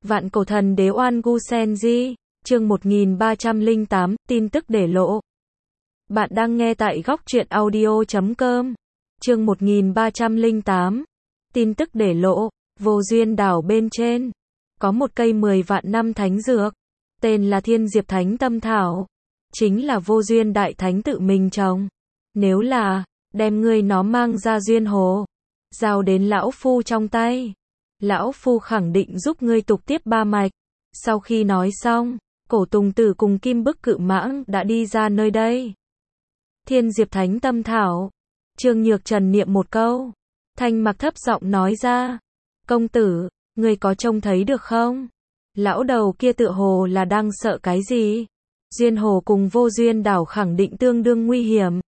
Vạn cổ thần đế Oan Gu Senji, chương 1308, tin tức để lộ. Bạn đang nghe tại góc truyện audio.com. Chương 1308, tin tức để lộ. Vô duyên đảo bên trên có một cây 10 vạn năm thánh dược, tên là Thiên Diệp Thánh Tâm Thảo, chính là Vô Duyên Đại Thánh tự mình trồng. Nếu là đem ngươi nó mang ra duyên hồ, giao đến lão phu trong tay, lão phu khẳng định giúp ngươi tục tiếp ba mạch. Sau khi nói xong, Cổ Tùng Tử cùng Kim Bức Cự Mãng đã đi ra nơi đây. Thiên Diệp Thánh Tâm Thảo. Trương Nhược Trần niệm một câu, Thanh Mặc thấp giọng nói ra, công tử, ngươi có trông thấy được không? Lão đầu kia tựa hồ là đang sợ cái gì? Duyên hồ cùng Vô Duyên đảo khẳng định tương đương nguy hiểm.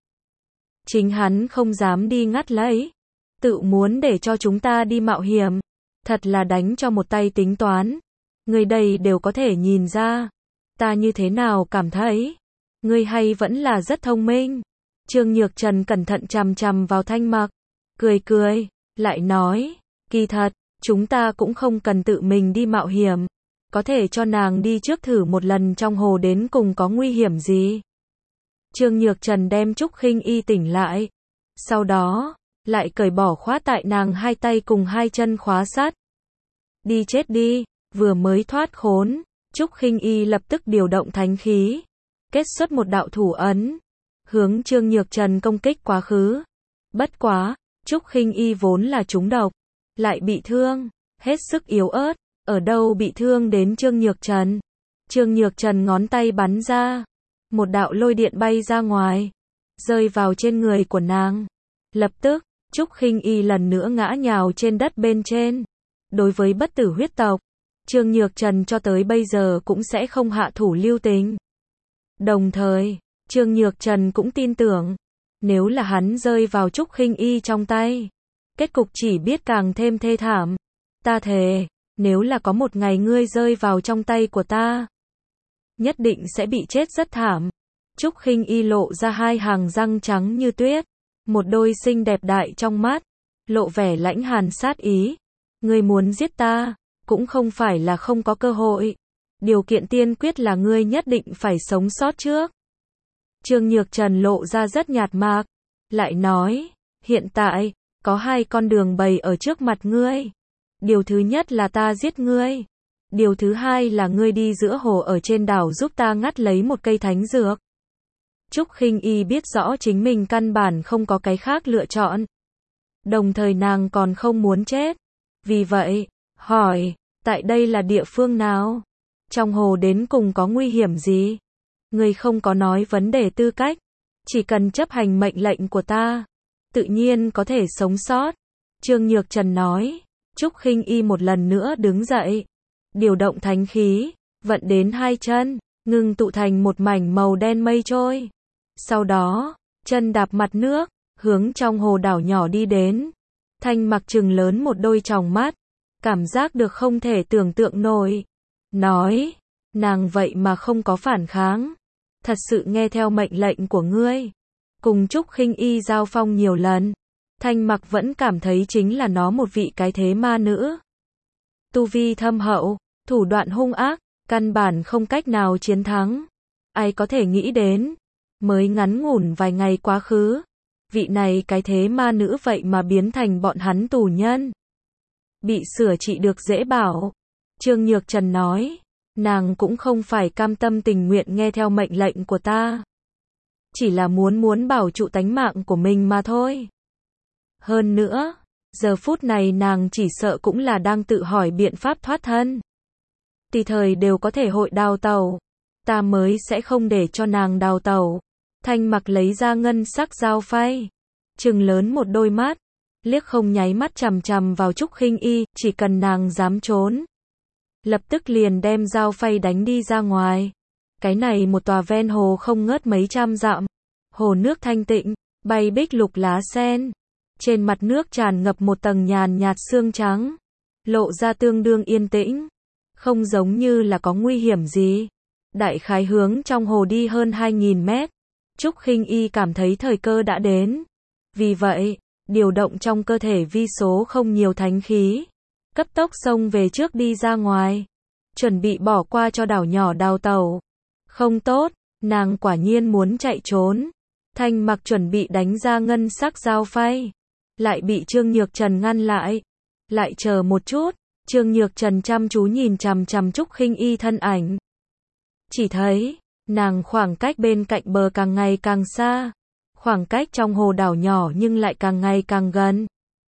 Chính hắn không dám đi ngắt lấy, tự muốn để cho chúng ta đi mạo hiểm. Thật là đánh cho một tay tính toán. Người đây đều có thể nhìn ra. Ta như thế nào cảm thấy? Ngươi hay vẫn là rất thông minh. Trương Nhược Trần cẩn thận chằm chằm vào Thanh Mặc, cười cười, lại nói, kỳ thật, chúng ta cũng không cần tự mình đi mạo hiểm. Có thể cho nàng đi trước thử một lần trong hồ đến cùng có nguy hiểm gì. Trương Nhược Trần đem Trúc Khinh Y tỉnh lại. Sau đó, lại cởi bỏ khóa tại nàng hai tay cùng hai chân khóa sát. Đi chết đi, vừa mới thoát khốn, Trúc Khinh Y lập tức điều động thánh khí, kết xuất một đạo thủ ấn, hướng Trương Nhược Trần công kích quá khứ. Bất quá, Trúc Khinh Y vốn là trúng độc, lại bị thương, hết sức yếu ớt, ở đâu bị thương đến Trương Nhược Trần. Trương Nhược Trần ngón tay bắn ra, một đạo lôi điện bay ra ngoài, rơi vào trên người của nàng. Lập tức, Trúc Khinh Y lần nữa ngã nhào trên đất bên trên. Đối với bất tử huyết tộc, Trương Nhược Trần cho tới bây giờ cũng sẽ không hạ thủ lưu tình. Đồng thời, Trương Nhược Trần cũng tin tưởng, nếu là hắn rơi vào Trúc Khinh Y trong tay, kết cục chỉ biết càng thêm thê thảm. Ta thề, nếu là có một ngày ngươi rơi vào trong tay của ta, nhất định sẽ bị chết rất thảm. Trúc Khinh Y lộ ra hai hàng răng trắng như tuyết, một đôi xinh đẹp đại trong mắt, lộ vẻ lãnh hàn sát ý. Ngươi muốn giết ta, cũng không phải là không có cơ hội. Điều kiện tiên quyết là ngươi nhất định phải sống sót trước. Trương Nhược Trần lộ ra rất nhạt mạc, lại nói, hiện tại, có hai con đường bày ở trước mặt ngươi. Điều thứ nhất là ta giết ngươi. Điều thứ hai là ngươi đi giữa hồ ở trên đảo giúp ta ngắt lấy một cây thánh dược. Trúc Khinh Y biết rõ chính mình căn bản không có cái khác lựa chọn. Đồng thời nàng còn không muốn chết. Vì vậy, hỏi, tại đây là địa phương nào? Trong hồ đến cùng có nguy hiểm gì? Ngươi không có nói vấn đề tư cách, chỉ cần chấp hành mệnh lệnh của ta, tự nhiên có thể sống sót. Trương Nhược Trần nói. Trúc Khinh Y một lần nữa đứng dậy, điều động thánh khí, vận đến hai chân, ngưng tụ thành một mảnh màu đen mây trôi. Sau đó, chân đạp mặt nước, hướng trong hồ đảo nhỏ đi đến. Thanh Mặc trừng lớn một đôi tròng mắt, cảm giác được không thể tưởng tượng nổi. Nói, nàng vậy mà không có phản kháng, thật sự nghe theo mệnh lệnh của ngươi. Cùng Trúc Khinh Y giao phong nhiều lần, Thanh Mặc vẫn cảm thấy chính là nó một vị cái thế ma nữ. Tu vi thâm hậu, thủ đoạn hung ác, căn bản không cách nào chiến thắng. Ai có thể nghĩ đến, mới ngắn ngủn vài ngày quá khứ, vị này cái thế ma nữ vậy mà biến thành bọn hắn tù nhân. Bị sửa trị được dễ bảo. Trương Nhược Trần nói, nàng cũng không phải cam tâm tình nguyện nghe theo mệnh lệnh của ta. Chỉ là muốn bảo trụ tánh mạng của mình mà thôi. Hơn nữa, giờ phút này nàng chỉ sợ cũng là đang tự hỏi biện pháp thoát thân. Tùy thời đều có thể hội đào tẩu. Ta mới sẽ không để cho nàng đào tẩu. Thanh Mặc lấy ra ngân sắc dao phay, trừng lớn một đôi mắt, liếc không nháy mắt chằm chằm vào Trúc Khinh Y, chỉ cần nàng dám trốn, lập tức liền đem dao phay đánh đi ra ngoài. Cái này một tòa ven hồ không ngớt mấy trăm dặm, hồ nước thanh tịnh, bay bích lục lá sen, trên mặt nước tràn ngập một tầng nhàn nhạt sương trắng, lộ ra tương đương yên tĩnh, không giống như là có nguy hiểm gì. Đại khái hướng trong hồ đi hơn 2000 mét. Trúc Khinh Y cảm thấy thời cơ đã đến. Vì vậy, điều động trong cơ thể vi số không nhiều thánh khí, cấp tốc xông về trước đi ra ngoài. chuẩn bị bỏ qua cho đảo nhỏ đào tẩu. Không tốt, nàng quả nhiên muốn chạy trốn. Thanh Mặc chuẩn bị đánh ra ngân sắc dao phay, lại bị Trương Nhược Trần ngăn lại. Lại chờ một chút, Trương Nhược Trần chăm chú nhìn chằm chằm Trúc Khinh Y thân ảnh. Chỉ thấy, nàng khoảng cách bên cạnh bờ càng ngày càng xa, khoảng cách trong hồ đảo nhỏ nhưng lại càng ngày càng gần.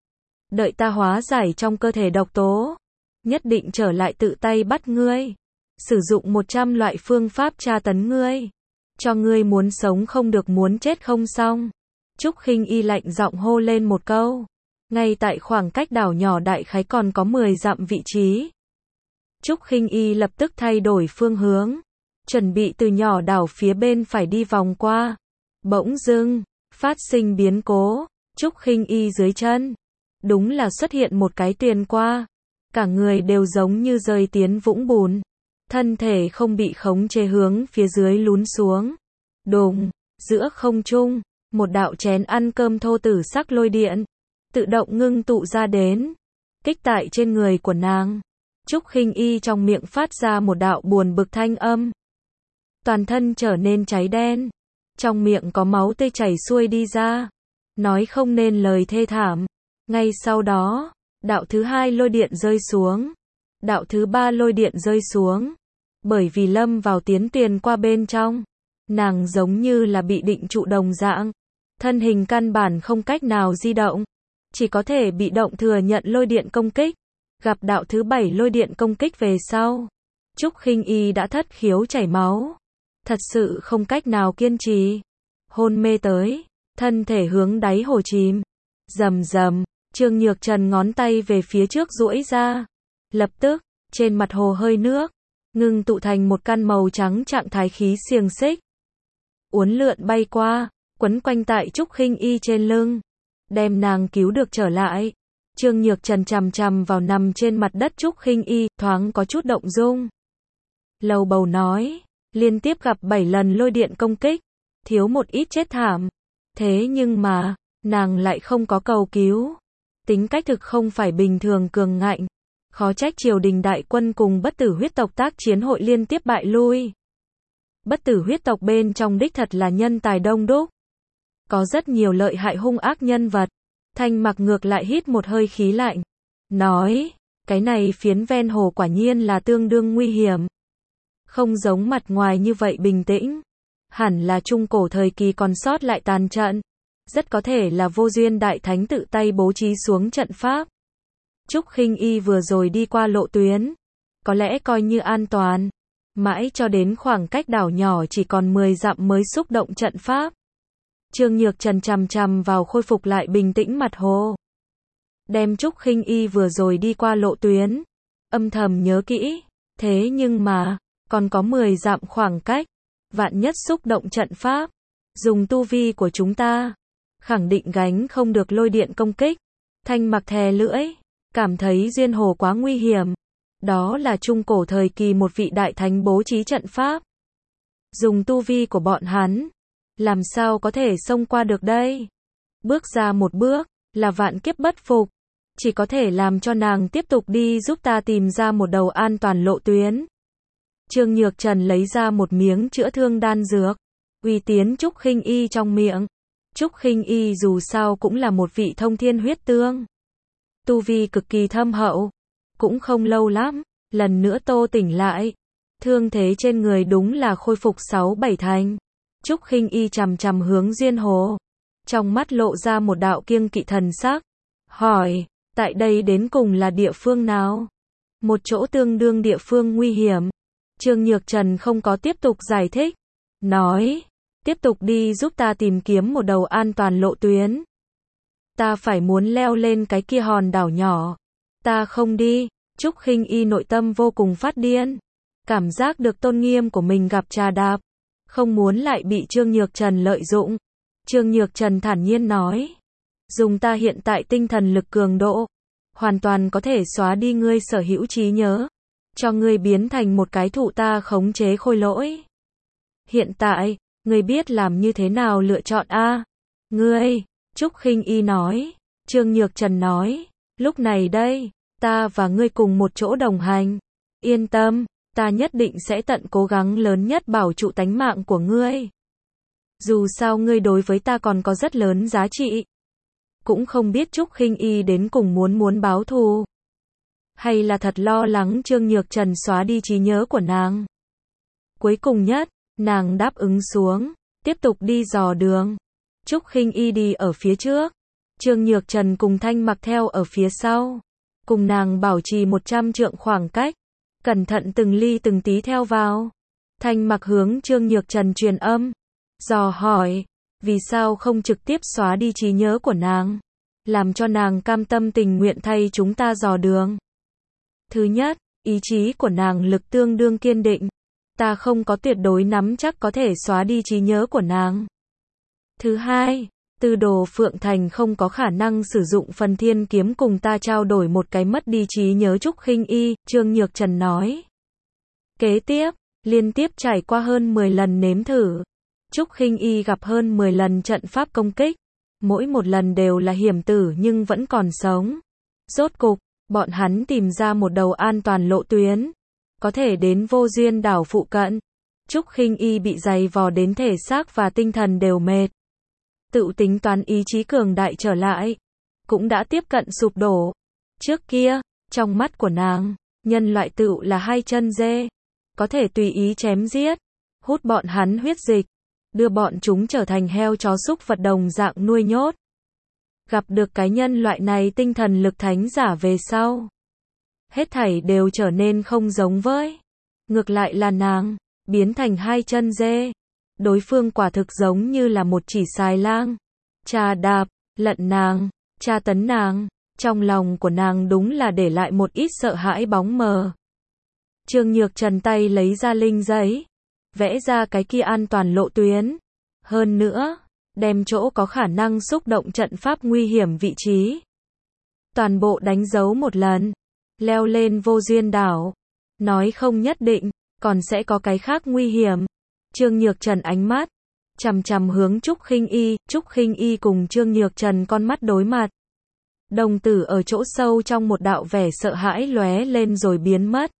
Đợi ta hóa giải trong cơ thể độc tố, nhất định trở lại tự tay bắt ngươi, sử dụng 100 loại phương pháp tra tấn ngươi, cho ngươi muốn sống không được muốn chết không xong. Trúc Khinh Y lạnh giọng hô lên một câu. Ngay tại khoảng cách đảo nhỏ đại khái còn có 10 dặm vị trí. Trúc Khinh Y lập tức thay đổi phương hướng, chuẩn bị từ nhỏ đảo phía bên phải đi vòng qua. Bỗng dưng, phát sinh biến cố, Trúc Khinh Y dưới chân, đúng là xuất hiện một cái tuyền qua. Cả người đều giống như rơi tiến vũng bùn, thân thể không bị khống chế hướng phía dưới lún xuống. Đùng, giữa không trung, một đạo chén ăn cơm thô tử sắc lôi điện tự động ngưng tụ ra đến, kích tại trên người của nàng. Trúc Khinh Y trong miệng phát ra một đạo buồn bực thanh âm. Toàn thân trở nên cháy đen, trong miệng có máu tươi chảy xuôi đi ra, nói không nên lời thê thảm. Ngay sau đó, đạo thứ hai lôi điện rơi xuống, đạo thứ ba lôi điện rơi xuống. Bởi vì lâm vào tiến tuyền qua bên trong, nàng giống như là bị định trụ đồng dạng, thân hình căn bản không cách nào di động, chỉ có thể bị động thừa nhận lôi điện công kích. Gặp đạo thứ 7 lôi điện công kích về sau, Trúc Khinh Y đã thất khiếu chảy máu, thật sự không cách nào kiên trì, hôn mê tới, thân thể hướng đáy hồ chìm. Rầm rầm, Trương Nhược Trần ngón tay về phía trước duỗi ra, lập tức, trên mặt hồ hơi nước ngưng tụ thành một căn màu trắng trạng thái khí xiềng xích, uốn lượn bay qua, quấn quanh tại Trúc Khinh Y trên lưng, đem nàng cứu được trở lại. Trương Nhược Trần chằm chằm vào nằm trên mặt đất Trúc Khinh Y, thoáng có chút động dung. Lầu bầu nói, liên tiếp gặp 7 lần lôi điện công kích, thiếu một ít chết thảm. Thế nhưng mà, nàng lại không có cầu cứu. Tính cách thực không phải bình thường cường ngạnh. Khó trách triều đình đại quân cùng bất tử huyết tộc tác chiến hội liên tiếp bại lui. Bất tử huyết tộc bên trong đích thật là nhân tài đông đúc. Có rất nhiều lợi hại hung ác nhân vật. Thanh Mặc ngược lại hít một hơi khí lạnh, nói, cái này phiến ven hồ quả nhiên là tương đương nguy hiểm. Không giống mặt ngoài như vậy bình tĩnh. Hẳn là trung cổ thời kỳ còn sót lại tàn trận. Rất có thể là vô duyên đại thánh tự tay bố trí xuống trận pháp. Trúc Khinh Y vừa rồi đi qua lộ tuyến, có lẽ coi như an toàn. Mãi cho đến khoảng cách đảo nhỏ chỉ còn 10 dặm mới xúc động trận pháp. Trương Nhược Trần chằm chằm vào khôi phục lại bình tĩnh mặt hồ. Đem Trúc Khinh Y vừa rồi đi qua lộ tuyến, âm thầm nhớ kỹ. Thế nhưng mà, còn có 10 dặm khoảng cách. Vạn nhất xúc động trận pháp, dùng tu vi của chúng ta, khẳng định gánh không được lôi điện công kích. Thanh Mặc thè lưỡi, cảm thấy duyên hồ quá nguy hiểm. Đó là trung cổ thời kỳ một vị đại thánh bố trí trận pháp. Dùng tu vi của bọn hắn, làm sao có thể xông qua được đây? Bước ra một bước, là vạn kiếp bất phục. Chỉ có thể làm cho nàng tiếp tục đi giúp ta tìm ra một đầu an toàn lộ tuyến. Trương Nhược Trần lấy ra một miếng chữa thương đan dược, uy tiến Trúc Khinh Y trong miệng. Trúc Khinh Y dù sao cũng là một vị thông thiên huyết tương. Tu vi cực kỳ thâm hậu. Cũng không lâu lắm, lần nữa tô tỉnh lại. Thương thế trên người đúng là khôi phục 6-7 thành. Trúc Khinh Y chằm chằm hướng duyên hồ, trong mắt lộ ra một đạo kiêng kỵ thần sắc, hỏi, tại đây đến cùng là địa phương nào? Một chỗ tương đương địa phương nguy hiểm. Trương Nhược Trần không có tiếp tục giải thích, nói, tiếp tục đi giúp ta tìm kiếm một đầu an toàn lộ tuyến. Ta phải muốn leo lên cái kia hòn đảo nhỏ. Ta không đi. Trúc Khinh Y nội tâm vô cùng phát điên, cảm giác được tôn nghiêm của mình gặp trà đạp. Không muốn lại bị Trương Nhược Trần lợi dụng. Trương Nhược Trần thản nhiên nói, dùng ta hiện tại tinh thần lực cường độ, hoàn toàn có thể xóa đi ngươi sở hữu trí nhớ, cho ngươi biến thành một cái thụ ta khống chế khôi lỗi. Hiện tại, ngươi biết làm như thế nào lựa chọn a? Ngươi, Trúc Khinh Y nói. Trương Nhược Trần nói, lúc này đây, ta và ngươi cùng một chỗ đồng hành. Yên tâm, Ta nhất định sẽ tận cố gắng lớn nhất bảo trụ tánh mạng của ngươi. Dù sao ngươi đối với ta còn có rất lớn giá trị. Cũng không biết Trúc Khinh Y đến cùng muốn báo thù. Hay là thật lo lắng Trương Nhược Trần xóa đi trí nhớ của nàng. Cuối cùng nhất, nàng đáp ứng xuống, tiếp tục đi dò đường. Trúc Khinh Y đi ở phía trước. Trương Nhược Trần cùng Thanh Mặc theo ở phía sau. Cùng nàng bảo trì 100 trượng khoảng cách. Cẩn thận từng ly từng tí theo vào. Thanh Mặc hướng Trương Nhược Trần truyền âm. Dò hỏi, vì sao không trực tiếp xóa đi trí nhớ của nàng? Làm cho nàng cam tâm tình nguyện thay chúng ta dò đường. Thứ nhất, ý chí của nàng lực tương đương kiên định. Ta không có tuyệt đối nắm chắc có thể xóa đi trí nhớ của nàng. Thứ hai, Tư Đồ Phượng Thành không có khả năng sử dụng phần thiên kiếm cùng ta trao đổi một cái mất đi trí nhớ Trúc Khinh Y, Trương Nhược Trần nói. Kế tiếp, liên tiếp trải qua hơn 10 lần nếm thử. Trúc Khinh Y gặp hơn 10 lần trận pháp công kích. Mỗi một lần đều là hiểm tử nhưng vẫn còn sống. Rốt cục, bọn hắn tìm ra một đầu an toàn lộ tuyến. Có thể đến Vô Duyên đảo phụ cận. Trúc Khinh Y bị dày vò đến thể xác và tinh thần đều mệt. Tự tính toán ý chí cường đại trở lại. Cũng đã tiếp cận sụp đổ. Trước kia, trong mắt của nàng, nhân loại tự là hai chân dê. Có thể tùy ý chém giết. Hút bọn hắn huyết dịch. Đưa bọn chúng trở thành heo chó súc vật đồng dạng nuôi nhốt. Gặp được cái nhân loại này tinh thần lực thánh giả về sau. Hết thảy đều trở nên không giống với. Ngược lại là nàng, biến thành hai chân dê. Đối phương quả thực giống như là một chỉ xài lang. Trà đạp, lận nàng, tra tấn nàng. Trong lòng của nàng đúng là để lại một ít sợ hãi bóng mờ. Trương Nhược Trần tay lấy ra linh giấy. Vẽ ra cái kia an toàn lộ tuyến. Hơn nữa, đem chỗ có khả năng xúc động trận pháp nguy hiểm vị trí. Toàn bộ đánh dấu một lần. Leo lên Vô Duyên đảo. Nói không nhất định, còn sẽ có cái khác nguy hiểm. Trương Nhược Trần ánh mắt chằm chằm hướng Trúc Khinh Y. Trúc Khinh Y cùng Trương Nhược Trần con mắt đối mặt. Đồng tử ở chỗ sâu trong một đạo vẻ sợ hãi lóe lên rồi biến mất.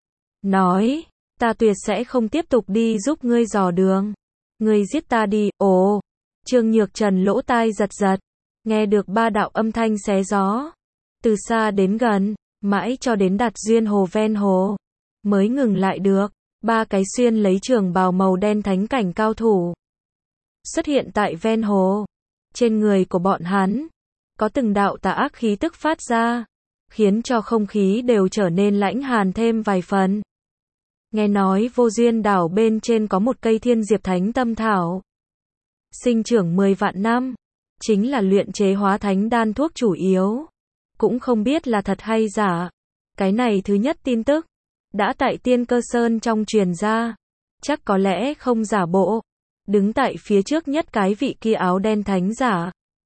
Nói, ta tuyệt sẽ không tiếp tục đi giúp ngươi dò đường. Ngươi giết ta đi. Ồ, Trương Nhược Trần lỗ tai giật giật. Nghe được ba đạo âm thanh xé gió. Từ xa đến gần, mãi cho đến đạt duyên hồ ven hồ. Mới ngừng lại được. Ba cái xuyên lấy trường bào màu đen thánh cảnh cao thủ. Xuất hiện tại ven hồ. Trên người của bọn hắn. Có từng đạo tà ác khí tức phát ra. Khiến cho không khí đều trở nên lãnh hàn thêm vài phần. Nghe nói Vô Duyên đảo bên trên có một cây thiên diệp thánh tâm thảo. Sinh trưởng 10 vạn năm. Chính là luyện chế hóa thánh đan thuốc chủ yếu. Cũng không biết là thật hay giả. Cái này thứ nhất tin tức. Đã tại Tiên Cơ Sơn trong truyền ra. Chắc có lẽ không giả bộ. Đứng tại phía trước nhất cái vị kia áo đen thánh giả.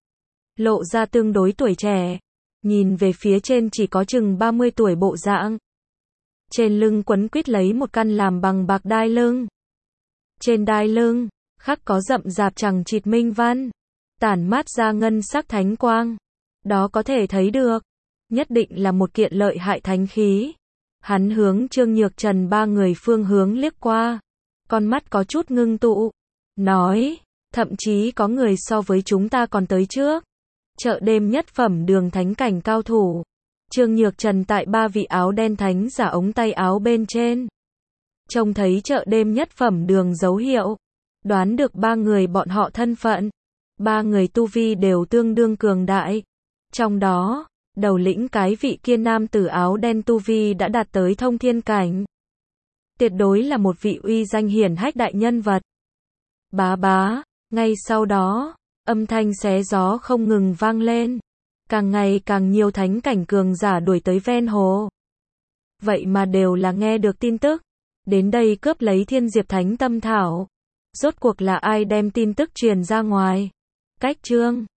Lộ ra tương đối tuổi trẻ. Nhìn về phía trên chỉ có chừng 30 tuổi bộ dạng. Trên lưng quấn quít lấy một căn làm bằng bạc đai lưng. Trên đai lưng, khắc có rậm rạp chằng chịt minh văn. Tản mát ra ngân sắc thánh quang. Đó có thể thấy được. Nhất định là một kiện lợi hại thánh khí. Hắn hướng Trương Nhược Trần ba người phương hướng liếc qua. Con mắt có chút ngưng tụ. Nói, thậm chí có người so với chúng ta còn tới trước. Chợ đêm nhất phẩm đường thánh cảnh cao thủ. Trương Nhược Trần tại ba vị áo đen thánh giả ống tay áo bên trên. Trông thấy chợ đêm nhất phẩm đường dấu hiệu. Đoán được ba người bọn họ thân phận. Ba người tu vi đều tương đương cường đại. Trong đó, đầu lĩnh cái vị kia nam tử áo đen tu vi đã đạt tới thông thiên cảnh. Tuyệt đối là một vị uy danh hiển hách đại nhân vật. Bá bá, ngay sau đó, âm thanh xé gió không ngừng vang lên. Càng ngày càng nhiều thánh cảnh cường giả đuổi tới ven hồ. Vậy mà đều là nghe được tin tức. Đến đây cướp lấy thiên diệp thánh tâm thảo. Rốt cuộc là ai đem tin tức truyền ra ngoài? Cách chương